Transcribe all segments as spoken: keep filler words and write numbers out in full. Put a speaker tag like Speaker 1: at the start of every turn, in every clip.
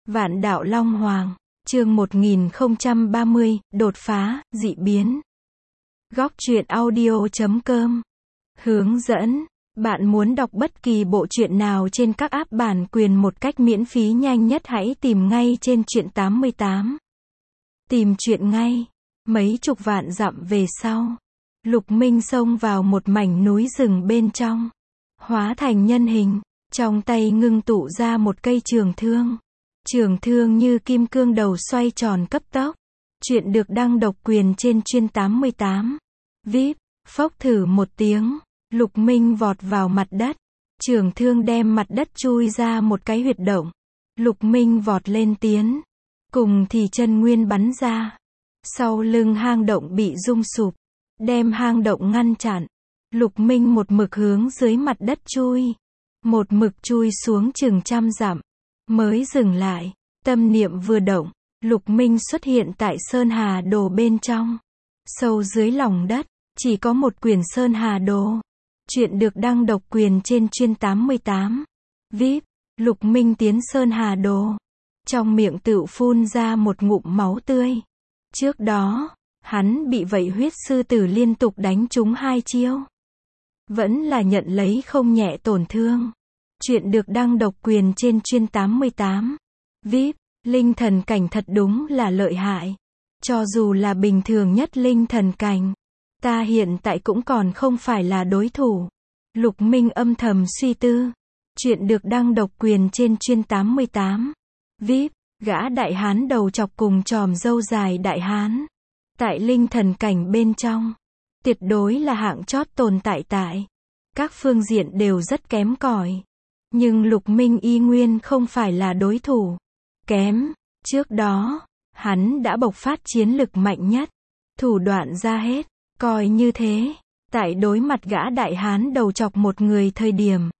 Speaker 1: Vạn đạo Long Hoàng, chương một nghìn không trăm ba mươi, đột phá, dị biến. Góc truyện audio chấm com. Hướng dẫn. Bạn muốn đọc bất kỳ bộ truyện nào trên các app bản quyền một cách miễn phí nhanh nhất hãy tìm ngay trên truyện tám mươi tám. Tìm truyện ngay. Mấy chục vạn dặm về sau, Lục Minh xông vào một mảnh núi rừng bên trong, hóa thành nhân hình, trong tay ngưng tụ ra một cây trường thương. Trường thương như kim cương đầu xoay tròn cấp tốc. Chuyện được đăng độc quyền trên chuyên tám mươi tám. vê i pê, phốc thử một tiếng, Lục Minh vọt vào mặt đất. Trường thương đem mặt đất chui ra một cái huyệt động. Lục Minh vọt lên tiến. Cùng thì chân nguyên bắn ra. Sau lưng hang động bị rung sụp, đem hang động ngăn chặn. Lục Minh một mực hướng dưới mặt đất chui. Một mực chui xuống chừng trăm dặm. Mới dừng lại, tâm niệm vừa động, Lục Minh xuất hiện tại Sơn Hà Đồ bên trong. Sâu dưới lòng đất, chỉ có một quyển Sơn Hà Đồ. Chuyện được đăng độc quyền trên chuyên tám mươi tám. vê i pê, Lục Minh tiến Sơn Hà Đồ. Trong miệng tựu phun ra một ngụm máu tươi. Trước đó, hắn bị vậy huyết sư tử liên tục đánh trúng hai chiêu. Vẫn là nhận lấy không nhẹ tổn thương. Chuyện được đăng độc quyền trên chuyên tám mươi tám. vê i pê, linh thần cảnh thật đúng là lợi hại. Cho dù là bình thường nhất linh thần cảnh, ta hiện tại cũng còn không phải là đối thủ. Lục Minh âm thầm suy tư. Chuyện được đăng độc quyền trên chuyên tám mươi tám. vê i pê, gã đại hán đầu chọc cùng chòm râu dài đại hán. Tại linh thần cảnh bên trong, tuyệt đối là hạng chót tồn tại tại. Các phương diện đều rất kém cỏi. Nhưng Lục Minh y nguyên không phải là đối thủ. Kém. Trước đó, hắn đã bộc phát chiến lực mạnh nhất. Thủ đoạn ra hết. Coi như thế, tại đối mặt gã đại hán đầu chọc một người thời điểm,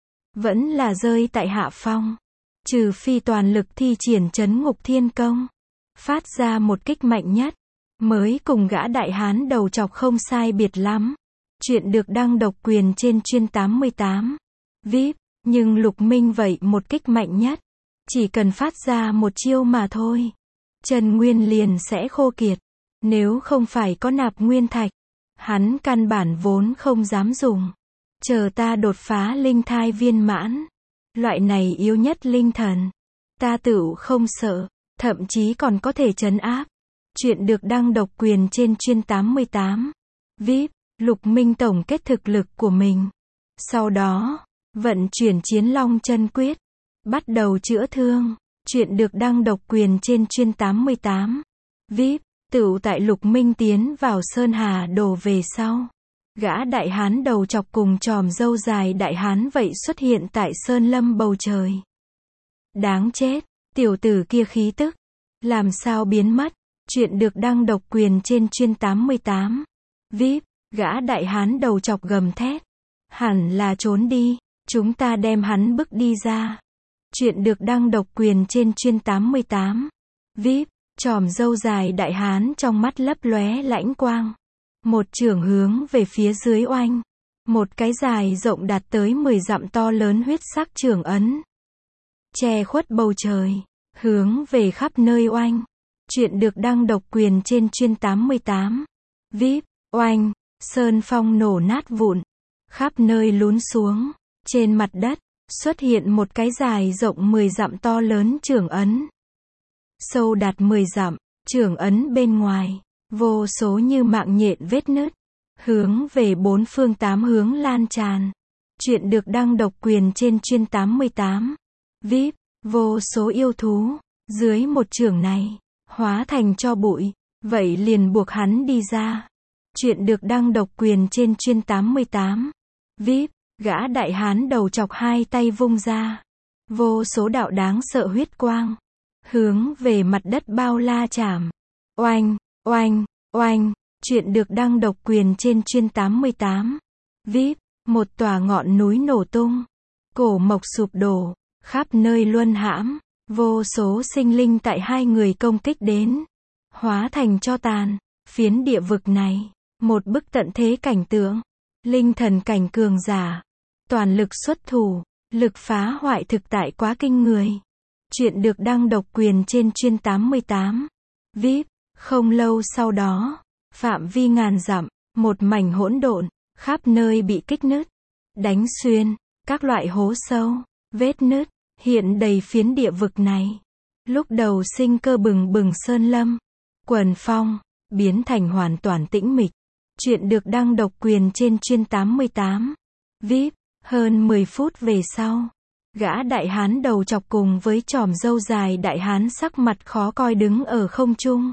Speaker 1: vẫn là rơi tại hạ phong. Trừ phi toàn lực thi triển trấn ngục thiên công, phát ra một kích mạnh nhất, mới cùng gã đại hán đầu chọc không sai biệt lắm. Chuyện được đăng độc quyền trên chuyên tám mươi tám. vê i pê, nhưng Lục Minh vậy một kích mạnh nhất, chỉ cần phát ra một chiêu mà thôi, chân nguyên liền sẽ khô kiệt. Nếu không phải có nạp nguyên thạch, hắn căn bản vốn không dám dùng. Chờ ta đột phá linh thai viên mãn, loại này yếu nhất linh thần, ta tựu không sợ, thậm chí còn có thể trấn áp. Chuyện được đăng độc quyền trên chuyên tám mươi tám. vê i pê, Lục Minh tổng kết thực lực của mình. Sau đó, vận chuyển Chiến Long Chân Quyết, bắt đầu chữa thương. Chuyện được đăng độc quyền trên chuyên tám mươi tám. vê i pê, tựu tại Lục Minh tiến vào Sơn Hà Đồ về sau, gã đại hán đầu chọc cùng chòm râu dài đại hán vậy xuất hiện tại Sơn Lâm bầu trời. Đáng chết, tiểu tử kia khí tức, làm sao biến mất? Chuyện được đăng độc quyền trên chuyên tám mươi tám. vê i pê, gã đại hán đầu chọc gầm thét. Hẳn là trốn đi, chúng ta đem hắn bức đi ra. Chuyện được đăng độc quyền trên chuyên tám mươi tám. vê i pê, chòm râu dài đại hán trong mắt lấp lóe lãnh quang. Một chưởng hướng về phía dưới oanh. Một cái dài rộng đạt tới mười dặm to lớn huyết sắc chưởng ấn. Che khuất bầu trời. Hướng về khắp nơi oanh. Chuyện được đăng độc quyền trên chuyên tám mươi tám. vê i pê, oanh. Sơn phong nổ nát vụn. Khắp nơi lún xuống. Trên mặt đất, xuất hiện một cái dài rộng mười dặm to lớn chưởng ấn. Sâu đạt mười dặm, chưởng ấn bên ngoài, vô số như mạng nhện vết nứt, hướng về bốn phương tám hướng lan tràn. Chuyện được đăng độc quyền trên chuyên tám mươi tám. vê i pê, vô số yêu thú, dưới một chưởng này, hóa thành tro bụi, vậy liền buộc hắn đi ra. Chuyện được đăng độc quyền trên chuyên tám mươi tám. vê i pê, gã đại hán đầu chọc hai tay vung ra. Vô số đạo đáng sợ huyết quang, hướng về mặt đất bao la chạm. Oanh, oanh, oanh. Chuyện được đăng độc quyền trên chuyên tám mươi tám. vê i pê, một tòa ngọn núi nổ tung. Cổ mộc sụp đổ, khắp nơi luân hãm. Vô số sinh linh tại hai người công kích đến, hóa thành tro tàn. Phiến địa vực này, một bức tận thế cảnh tượng. Linh thần cảnh cường giả, toàn lực xuất thủ, lực phá hoại thực tại quá kinh người. Chuyện được đăng độc quyền trên chuyên tám mươi tám. vê i pê. Không lâu sau đó, phạm vi ngàn dặm, một mảnh hỗn độn, khắp nơi bị kích nứt, đánh xuyên, các loại hố sâu, vết nứt, hiện đầy phiến địa vực này. Lúc đầu sinh cơ bừng bừng sơn lâm, quần phong, biến thành hoàn toàn tĩnh mịch. Chuyện được đăng độc quyền trên chuyên tám mươi tám. vê i pê. Hơn mười phút về sau, gã đại hán đầu chọc cùng với chòm râu dài đại hán sắc mặt khó coi đứng ở không trung.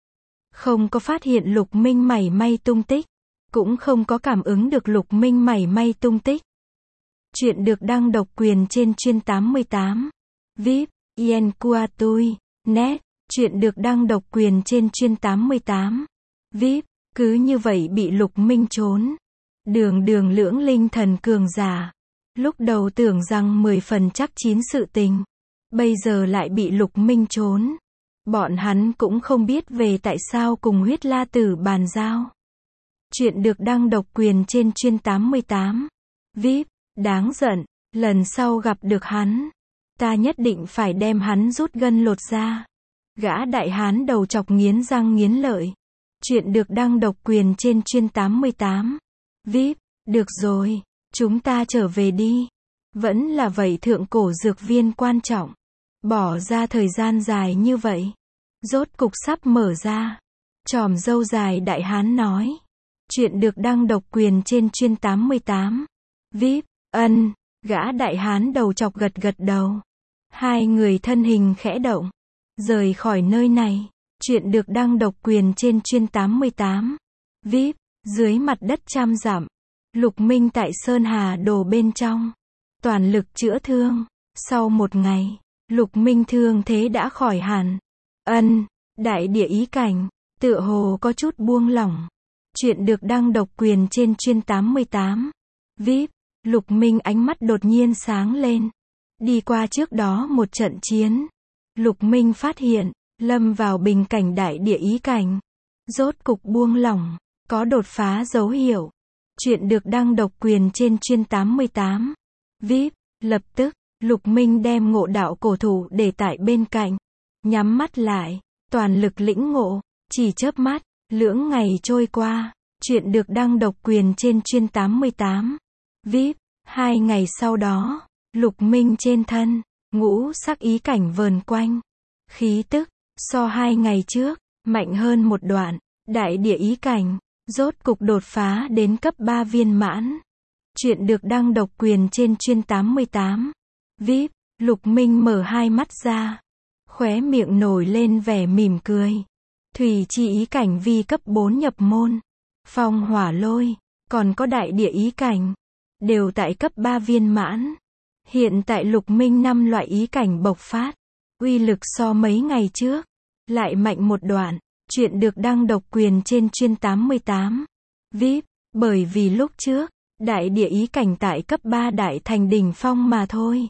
Speaker 1: Không có phát hiện Lục Minh mảy may tung tích, cũng không có cảm ứng được Lục Minh mảy may tung tích. Chuyện được đăng độc quyền trên chuyên tám mươi tám. vê i pê. Yen Qua Tui, net. Chuyện được đăng độc quyền trên chuyên tám mươi tám. vê i pê. Cứ như vậy bị Lục Minh trốn. Đường đường lưỡng linh thần cường giả. Lúc đầu tưởng rằng mười phần chắc chín sự tình. Bây giờ lại bị Lục Minh trốn. Bọn hắn cũng không biết về tại sao cùng huyết la tử bàn giao. Chuyện được đăng độc quyền trên chuyên tám mươi tám. vê i pê. Đáng giận, lần sau gặp được hắn, ta nhất định phải đem hắn rút gân lột da. Gã đại hán đầu chọc nghiến răng nghiến lợi. Chuyện được đăng độc quyền trên chuyên tám mươi tám. vê i pê. Được rồi, chúng ta trở về đi. Vẫn là vậy, thượng cổ dược viên quan trọng. Bỏ ra thời gian dài như vậy, rốt cục sắp mở ra. Chòm râu dài đại hán nói. Chuyện được đăng độc quyền trên chuyên tám mươi tám. vê i pê. Ân, gã đại hán đầu chọc gật gật đầu. Hai người thân hình khẽ động, rời khỏi nơi này. Chuyện được đăng độc quyền trên chuyên tám mươi tám. vê i pê. Dưới mặt đất trăm dặm, Lục Minh tại Sơn Hà Đồ bên trong, toàn lực chữa thương. Sau một ngày, Lục Minh thương thế đã khỏi hẳn. Ân, đại địa ý cảnh, tựa hồ có chút buông lỏng. Chuyện được đăng độc quyền trên chuyên tám mươi tám. vê i pê. Lục Minh ánh mắt đột nhiên sáng lên. Đi qua trước đó một trận chiến, Lục Minh phát hiện, lâm vào bình cảnh đại địa ý cảnh. Rốt cục buông lỏng, có đột phá dấu hiệu. Chuyện được đăng độc quyền trên chuyên tám mươi tám. vê i pê. Lập tức, Lục Minh đem ngộ đạo cổ thụ để tại bên cạnh. Nhắm mắt lại, toàn lực lĩnh ngộ. Chỉ chớp mắt, lưỡng ngày trôi qua. Chuyện được đăng độc quyền trên chuyên tám mươi tám. vê i pê. Hai ngày sau đó, Lục Minh trên thân, ngũ sắc ý cảnh vờn quanh. Khí tức, so hai ngày trước, mạnh hơn một đoạn. Đại địa ý cảnh, rốt cục đột phá đến cấp ba viên mãn. Chuyện được đăng độc quyền trên chuyên tám mươi tám. vê i pê. Lục Minh mở hai mắt ra. Khóe miệng nổi lên vẻ mỉm cười. Thủy chi ý cảnh vi cấp bốn nhập môn. Phong hỏa lôi, còn có đại địa ý cảnh, đều tại cấp ba viên mãn. Hiện tại Lục Minh năm loại ý cảnh bộc phát, uy lực so mấy ngày trước lại mạnh một đoạn. Chuyện được đăng độc quyền trên chuyên tám mươi tám. vê i pê. Bởi vì lúc trước, đại địa ý cảnh tại cấp ba đại thành đỉnh phong mà thôi.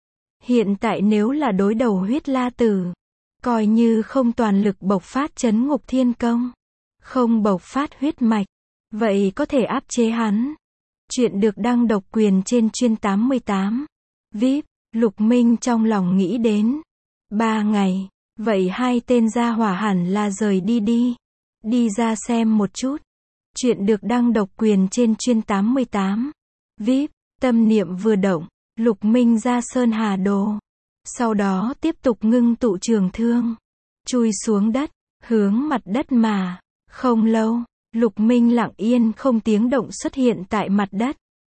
Speaker 1: Hiện tại nếu là đối đầu huyết la tử, coi như không toàn lực bộc phát chấn ngục thiên công, không bộc phát huyết mạch, vậy có thể áp chế hắn. Chuyện được đăng độc quyền trên chuyên tám mươi tám. vê i pê. Lục Minh trong lòng nghĩ đến. Ba ngày, vậy hai tên gia hỏa hẳn là rời đi đi. Đi ra xem một chút. Chuyện được đăng độc quyền trên chuyên tám mươi tám. vê i pê. Tâm niệm vừa động, Lục Minh ra Sơn Hà Đồ. Sau đó tiếp tục ngưng tụ trường thương, chui xuống đất, hướng mặt đất mà. Không lâu, Lục Minh lặng yên không tiếng động xuất hiện tại mặt đất.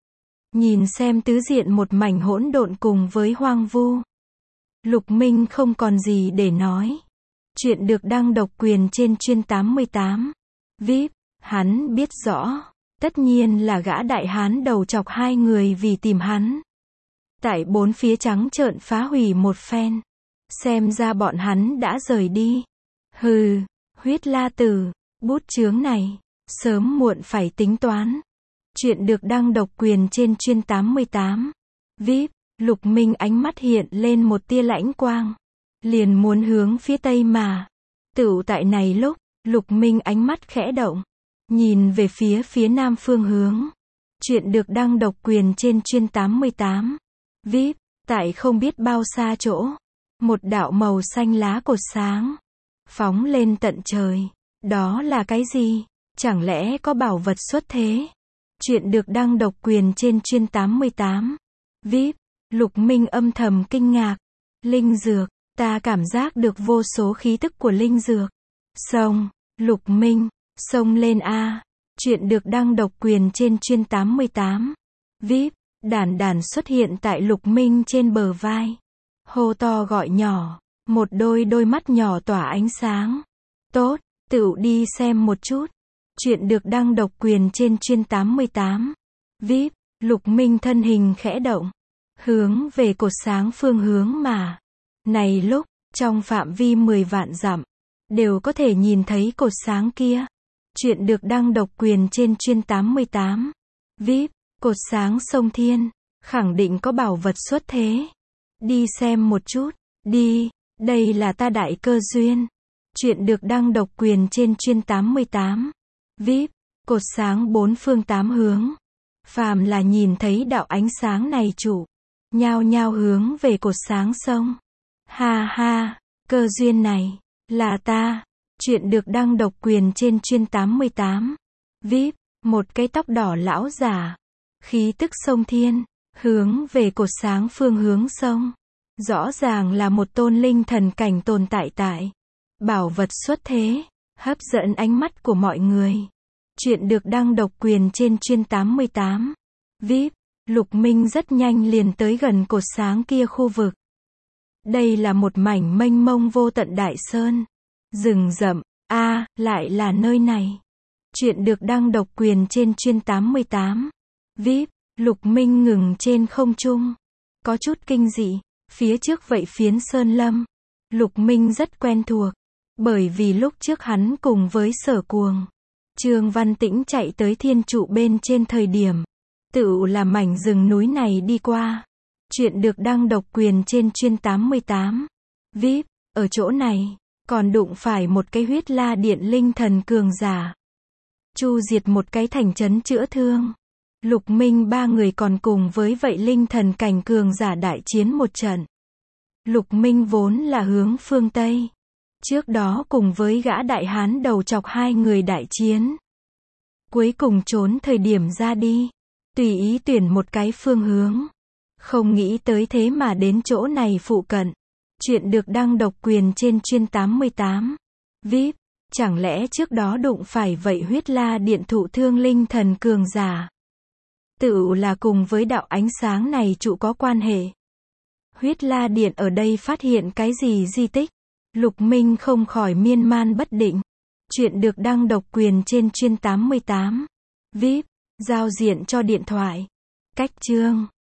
Speaker 1: Nhìn xem tứ diện một mảnh hỗn độn cùng với hoang vu, Lục Minh không còn gì để nói. Chuyện được đăng độc quyền trên chuyên tám mươi tám. vê i pê. Hắn biết rõ, tất nhiên là gã đại hán đầu chọc hai người vì tìm hắn. Tại bốn phía trắng trợn phá hủy một phen. Xem ra bọn hắn đã rời đi. Hừ, huyết la tử, bút chướng này, sớm muộn phải tính toán. Chuyện được đăng độc quyền trên chuyên tám mươi tám. vê i pê. Lục Minh ánh mắt hiện lên một tia lãnh quang. Liền muốn hướng phía tây mà. Tựu tại này lúc, Lục Minh ánh mắt khẽ động. Nhìn về phía phía nam phương hướng. Chuyện được đăng độc quyền trên chuyên tám mươi tám. vê i pê. Tại không biết bao xa chỗ, Một đạo màu xanh lá cột sáng. Phóng lên tận trời. Đó là cái gì? Chẳng lẽ có bảo vật xuất thế? Chuyện được đăng độc quyền trên chuyên tám mươi tám. vê i pê. Lục Minh âm thầm kinh ngạc. Linh dược. Ta cảm giác được vô số khí tức của linh dược. Xông. Lục Minh. Xông lên a. Chuyện được đăng độc quyền trên chuyên tám mươi tám. vê i pê. Đản đản xuất hiện tại Lục Minh trên bờ vai. Hô to gọi nhỏ. Một đôi đôi mắt nhỏ tỏa ánh sáng. Tốt, tựu đi xem một chút. Chuyện được đăng độc quyền trên chuyên tám mươi tám. vê i pê. Lục Minh thân hình khẽ động. Hướng về cột sáng phương hướng mà. Này lúc, trong phạm vi mười vạn dặm, đều có thể nhìn thấy cột sáng kia. Chuyện được đăng độc quyền trên chuyên tám mươi tám. vê i pê. Cột sáng sông Thiên. Khẳng định có bảo vật xuất thế. Đi xem một chút. Đi. Đây là ta đại cơ duyên. Chuyện được đăng độc quyền trên chuyên tám mươi tám. vê i pê. Cột sáng bốn phương tám hướng. Phàm là nhìn thấy đạo ánh sáng này chủ. Nhao nhao hướng về cột sáng sông. Ha ha. Cơ duyên này. Là ta. Chuyện được đăng độc quyền trên chuyên tám mươi tám. vê i pê. Một cái tóc đỏ lão già. Khí tức sông Thiên. Hướng về cột sáng phương hướng sông. Rõ ràng là một tôn linh thần cảnh tồn tại tại. Bảo vật xuất thế. Hấp dẫn ánh mắt của mọi người. Chuyện được đăng độc quyền trên chuyên tám mươi tám. vê i pê. Lục Minh rất nhanh liền tới gần cột sáng kia khu vực. Đây là một mảnh mênh mông vô tận đại sơn. Rừng rậm. A, à, lại là nơi này. Chuyện được đăng độc quyền trên chuyên tám mươi tám. vê i pê. Lục Minh ngừng trên không trung. Có chút kinh dị. Phía trước vậy phiến sơn lâm. Lục Minh rất quen thuộc. Bởi vì lúc trước hắn cùng với Sở Cuồng, Trương Văn Tĩnh chạy tới thiên trụ bên trên thời điểm. Tựu là mảnh rừng núi này đi qua. Chuyện được đăng độc quyền trên chuyên tám mươi tám. vê i pê. Ở chỗ này, còn đụng phải một cái huyết la điện linh thần cường giả. Chu diệt một cái thành trấn chữa thương. Lục Minh ba người còn cùng với vậy linh thần cảnh cường giả đại chiến một trận. Lục Minh vốn là hướng phương Tây. Trước đó cùng với gã đại hán đầu chọc hai người đại chiến. Cuối cùng trốn thời điểm ra đi. Tùy ý tuyển một cái phương hướng. Không nghĩ tới thế mà đến chỗ này phụ cận. Chuyện được đăng độc quyền trên chuyên tám mươi tám. vê i pê. Chẳng lẽ trước đó đụng phải vậy huyết la điện thụ thương linh thần cường giả. Tựu là cùng với đạo ánh sáng này trụ có quan hệ. Huyết la điện ở đây phát hiện cái gì di tích? Lục Minh không khỏi miên man bất định. Chuyện được đăng độc quyền trên chuyên tám mươi tám. vê i pê. Giao diện cho điện thoại. Cách chương.